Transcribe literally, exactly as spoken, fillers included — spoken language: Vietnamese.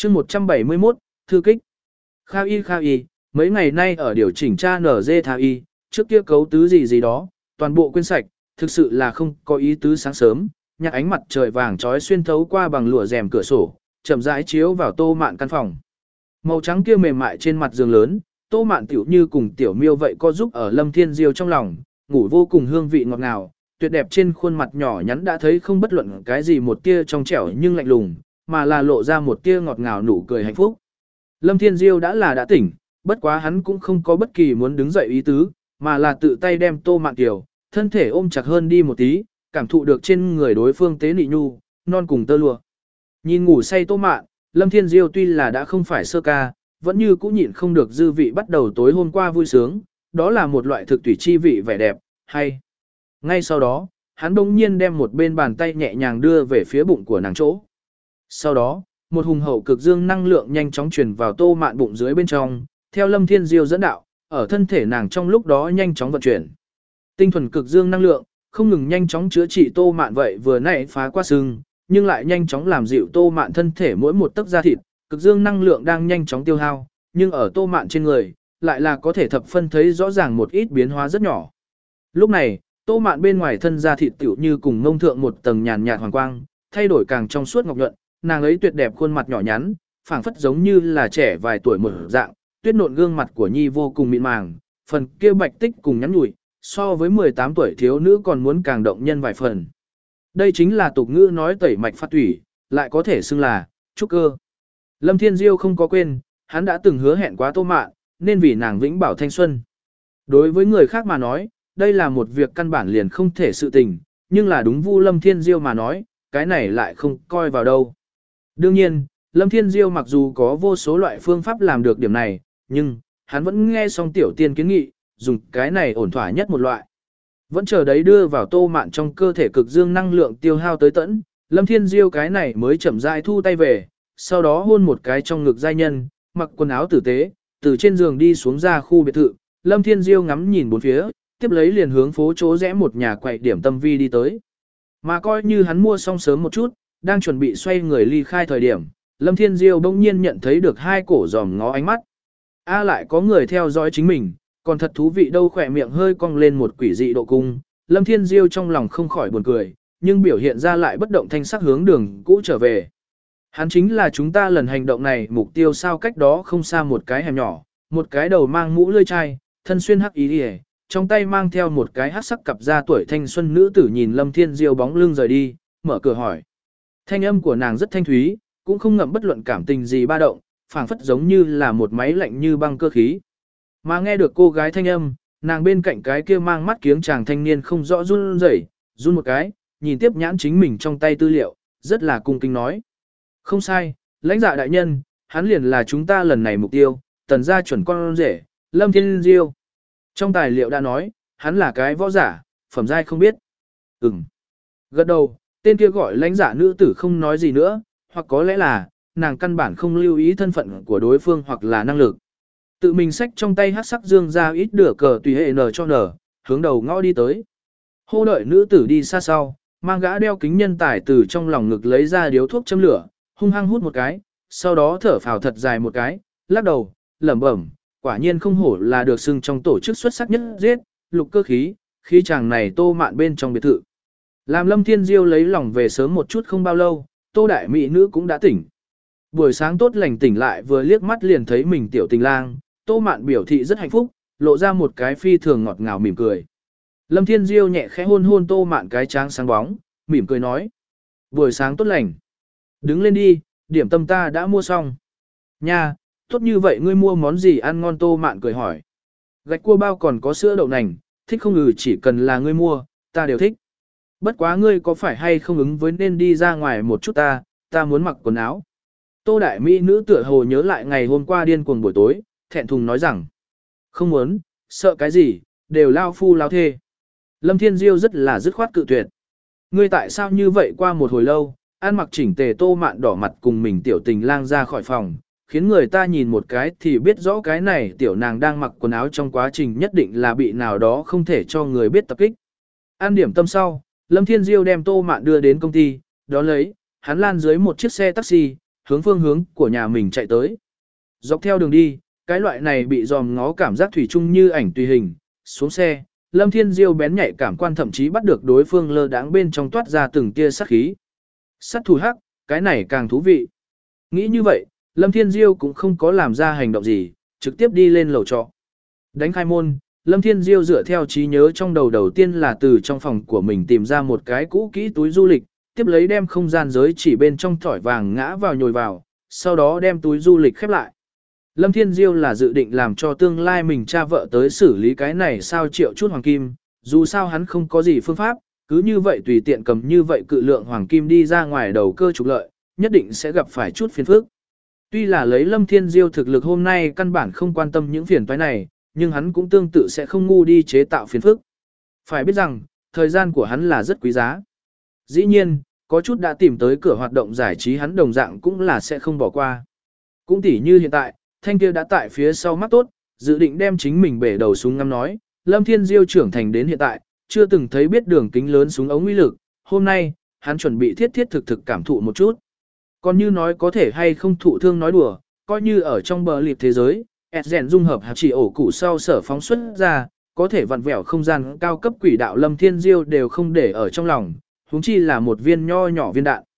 chương một trăm bảy mươi mốt, thư kích. Khao y khao y, mấy ngày nay ở điều chỉnh tra nở dê thao y, trước kia cấu tứ gì gì đó, toàn bộ quên sạch, thực sự là không có ý tứ sáng sớm, nhạc ánh mặt trời vàng trói xuyên thấu qua bằng lụa rèm cửa sổ, chậm rãi chiếu vào Tô Mạn căn phòng. Màu trắng kia mềm mại trên mặt giường lớn, Tô Mạn tiểu như cùng tiểu miêu vậy co giúp ở Lâm Thiên Diêu trong lòng, ngủ vô cùng hương vị ngọt ngào, tuyệt đẹp trên khuôn mặt nhỏ nhắn đã thấy không bất luận cái gì một tia trong trẻo nhưng lạnh lùng, mà là lộ ra một tia ngọt ngào nụ cười hạnh phúc. Lâm Thiên Diêu đã là đã tỉnh, bất quá hắn cũng không có bất kỳ muốn đứng dậy ý tứ, mà là tự tay đem Tô Mạn tiểu, thân thể ôm chặt hơn đi một tí, cảm thụ được trên người đối phương tế nị nhu, non cùng tơ lụa. Nhìn ngủ say Tô Mạn, Lâm Thiên Diêu tuy là đã không phải sơ ca, vẫn như cũ nhịn không được dư vị bắt đầu tối hôm qua vui sướng, đó là một loại thực tùy chi vị vẻ đẹp, hay. Ngay sau đó, hắn bỗng nhiên đem một bên bàn tay nhẹ nhàng đưa về phía bụng của nàng chỗ. Sau đó, một hùng hậu cực dương năng lượng nhanh chóng truyền vào Tô Mạn bụng dưới bên trong, theo Lâm Thiên Diêu dẫn đạo, ở thân thể nàng trong lúc đó nhanh chóng vận chuyển. Tinh thuần cực dương năng lượng, không ngừng nhanh chóng chữa trị Tô Mạn vậy vừa nãy phá qua sưng, nhưng lại nhanh chóng làm dịu Tô Mạn thân thể mỗi một tấc da thịt, cực dương năng lượng đang nhanh chóng tiêu hao, nhưng ở Tô Mạn trên người, lại là có thể thập phân thấy rõ ràng một ít biến hóa rất nhỏ. Lúc này, Tô Mạn bên ngoài thân da thịt tiểu như cùng ngông thượng một tầng nhàn nhạt hoàng quang, thay đổi càng trong suốt ngọc nhuận, nàng ấy tuyệt đẹp khuôn mặt nhỏ nhắn, phảng phất giống như là trẻ vài tuổi mở dạng, tuyết nộn gương mặt của Nhi vô cùng mịn màng, phần kia bạch tích cùng nhắn nhủi, so với mười tám tuổi thiếu nữ còn muốn càng động nhân vài phần. Đây chính là tục ngữ nói tẩy mạch phát thủy, lại có thể xưng là trúc cơ. Lâm Thiên Diêu không có quên, hắn đã từng hứa hẹn quá Tô Mạn, nên vì nàng vĩnh bảo thanh xuân. Đối với người khác mà nói, đây là một việc căn bản liền không thể sự tình, nhưng là đúng Vu Lâm Thiên Diêu mà nói, cái này lại không coi vào đâu. Đương nhiên, Lâm Thiên Diêu mặc dù có vô số loại phương pháp làm được điểm này, nhưng hắn vẫn nghe xong tiểu tiên kiến nghị, dùng cái này ổn thỏa nhất một loại. Vẫn chờ đấy đưa vào Tô Mạn trong cơ thể cực dương năng lượng tiêu hao tới tận, Lâm Thiên Diêu cái này mới chậm rãi thu tay về, sau đó hôn một cái trong ngực giai nhân, mặc quần áo tử tế, từ trên giường đi xuống ra khu biệt thự, Lâm Thiên Diêu ngắm nhìn bốn phía, tiếp lấy liền hướng phố chỗ rẽ một nhà quầy điểm tâm vi đi tới. Mà coi như hắn mua xong sớm một chút, đang chuẩn bị xoay người ly khai thời điểm, Lâm Thiên Diêu bỗng nhiên nhận thấy được hai cổ giòm ngó ánh mắt. A lại có người theo dõi chính mình, còn thật thú vị đâu, khỏe miệng hơi cong lên một quỷ dị độ cung, Lâm Thiên Diêu trong lòng không khỏi buồn cười, nhưng biểu hiện ra lại bất động thanh sắc hướng đường cũ trở về. Hắn chính là chúng ta lần hành động này mục tiêu sao, cách đó không xa một cái hẻm nhỏ, một cái đầu mang mũ lưỡi chai, thân xuyên hắc y liễu, trong tay mang theo một cái hắc sắc cặp da tuổi thanh xuân nữ tử nhìn Lâm Thiên Diêu bóng lưng rời đi, mở cửa hỏi. Thanh âm của nàng rất thanh thúy, cũng không ngậm bất luận cảm tình gì ba động, phảng phất giống như là một máy lạnh như băng cơ khí. Mà nghe được cô gái thanh âm, nàng bên cạnh cái kia mang mắt kiếng chàng thanh niên không rõ run rẩy, run một cái, nhìn tiếp nhãn chính mình trong tay tư liệu, rất là cung kính nói. Không sai, lãnh dạ đại nhân, hắn liền là chúng ta lần này mục tiêu, tần gia chuẩn con rể, Lâm Thiên Diêu. Trong tài liệu đã nói, hắn là cái võ giả, phẩm giai không biết. Ừm. Gật đầu, tên kia gọi lãnh dạ nữ tử không nói gì nữa, hoặc có lẽ là, nàng căn bản không lưu ý thân phận của đối phương hoặc là năng lực. Tự mình xách trong tay hát sắc dương ra ít đửa cờ tùy hệ nở cho nở, hướng đầu ngõ đi tới. Hô đợi nữ tử đi xa sau, mang gã đeo kính nhân tài từ trong lòng ngực lấy ra điếu thuốc châm lửa, hung hăng hút một cái, sau đó thở phào thật dài một cái, lắc đầu, lẩm bẩm, quả nhiên không hổ là được xưng trong tổ chức xuất sắc nhất giết, lục cơ khí, khí chàng này Tô Mạn bên trong biệt thự. Làm Lâm Thiên Diêu lấy lòng về sớm một chút không bao lâu, Tô đại mỹ nữ cũng đã tỉnh. Buổi sáng tốt lành tỉnh lại vừa liếc mắt liền thấy mình tiểu tình lang, Tô Mạn biểu thị rất hạnh phúc, lộ ra một cái phi thường ngọt ngào mỉm cười. Lâm Thiên Diêu nhẹ khẽ hôn hôn Tô Mạn cái trán sáng bóng, mỉm cười nói. Buổi sáng tốt lành. Đứng lên đi, điểm tâm ta đã mua xong. Nha, tốt như vậy ngươi mua món gì ăn ngon? Tô Mạn cười hỏi. Gạch cua bao còn có sữa đậu nành, thích không? Ừ, chỉ cần là ngươi mua, ta đều thích. Bất quá ngươi có phải hay không ứng với nên đi ra ngoài một chút ta, ta muốn mặc quần áo. Tô đại mỹ nữ tựa hồ nhớ lại ngày hôm qua điên cuồng buổi tối, thẹn thùng nói rằng. Không muốn, sợ cái gì, đều lao phu lao thê. Lâm Thiên Diêu rất là dứt khoát cự tuyệt. Ngươi tại sao như vậy? Qua một hồi lâu, ăn mặc chỉnh tề Tô Mạn đỏ mặt cùng mình tiểu tình lang ra khỏi phòng, khiến người ta nhìn một cái thì biết rõ cái này tiểu nàng đang mặc quần áo trong quá trình nhất định là bị nào đó không thể cho người biết tập kích. Ăn điểm tâm sau, Lâm Thiên Diêu đem Tô Mạn đưa đến công ty, đó lấy, hắn lan dưới một chiếc xe taxi, hướng phương hướng của nhà mình chạy tới. Dọc theo đường đi, cái loại này bị dòm ngó cảm giác thủy chung như ảnh tùy hình, xuống xe, Lâm Thiên Diêu bén nhạy cảm quan thậm chí bắt được đối phương lơ đãng bên trong toát ra từng tia sát khí. Sát thủ hắc, cái này càng thú vị. Nghĩ như vậy, Lâm Thiên Diêu cũng không có làm ra hành động gì, trực tiếp đi lên lầu trọ. Đánh khai môn, Lâm Thiên Diêu dựa theo trí nhớ trong đầu đầu tiên là từ trong phòng của mình tìm ra một cái cũ kỹ túi du lịch, tiếp lấy đem không gian giới chỉ bên trong thỏi vàng ngã vào nhồi vào, sau đó đem túi du lịch khép lại. Lâm Thiên Diêu là dự định làm cho tương lai mình cha vợ tới xử lý cái này sao triệu chút hoàng kim, dù sao hắn không có gì phương pháp, cứ như vậy tùy tiện cầm như vậy cự lượng hoàng kim đi ra ngoài đầu cơ trục lợi, nhất định sẽ gặp phải chút phiền phức. Tuy là lấy Lâm Thiên Diêu thực lực hôm nay căn bản không quan tâm những phiền toái này, nhưng hắn cũng tương tự sẽ không ngu đi chế tạo phiền phức. Phải biết rằng, thời gian của hắn là rất quý giá. Dĩ nhiên, có chút đã tìm tới cửa hoạt động giải trí hắn đồng dạng cũng là sẽ không bỏ qua. Cũng tỉ như hiện tại, thanh kia đã tại phía sau mắt tốt, dự định đem chính mình bể đầu súng ngắm nói, Lâm Thiên Diêu trưởng thành đến hiện tại, chưa từng thấy biết đường kính lớn súng ống uy lực, hôm nay, hắn chuẩn bị thiết thiết thực thực cảm thụ một chút. Còn như nói có thể hay không thụ thương nói đùa, coi như ở trong bờ liệp thế giới, Edgen dung hợp hạt chỉ ổ củ sau sở phóng xuất ra, có thể vặn vẹo không gian cao cấp quỷ đạo Lâm Thiên Diêu đều không để ở trong lòng, huống chi là một viên nho nhỏ viên đạn.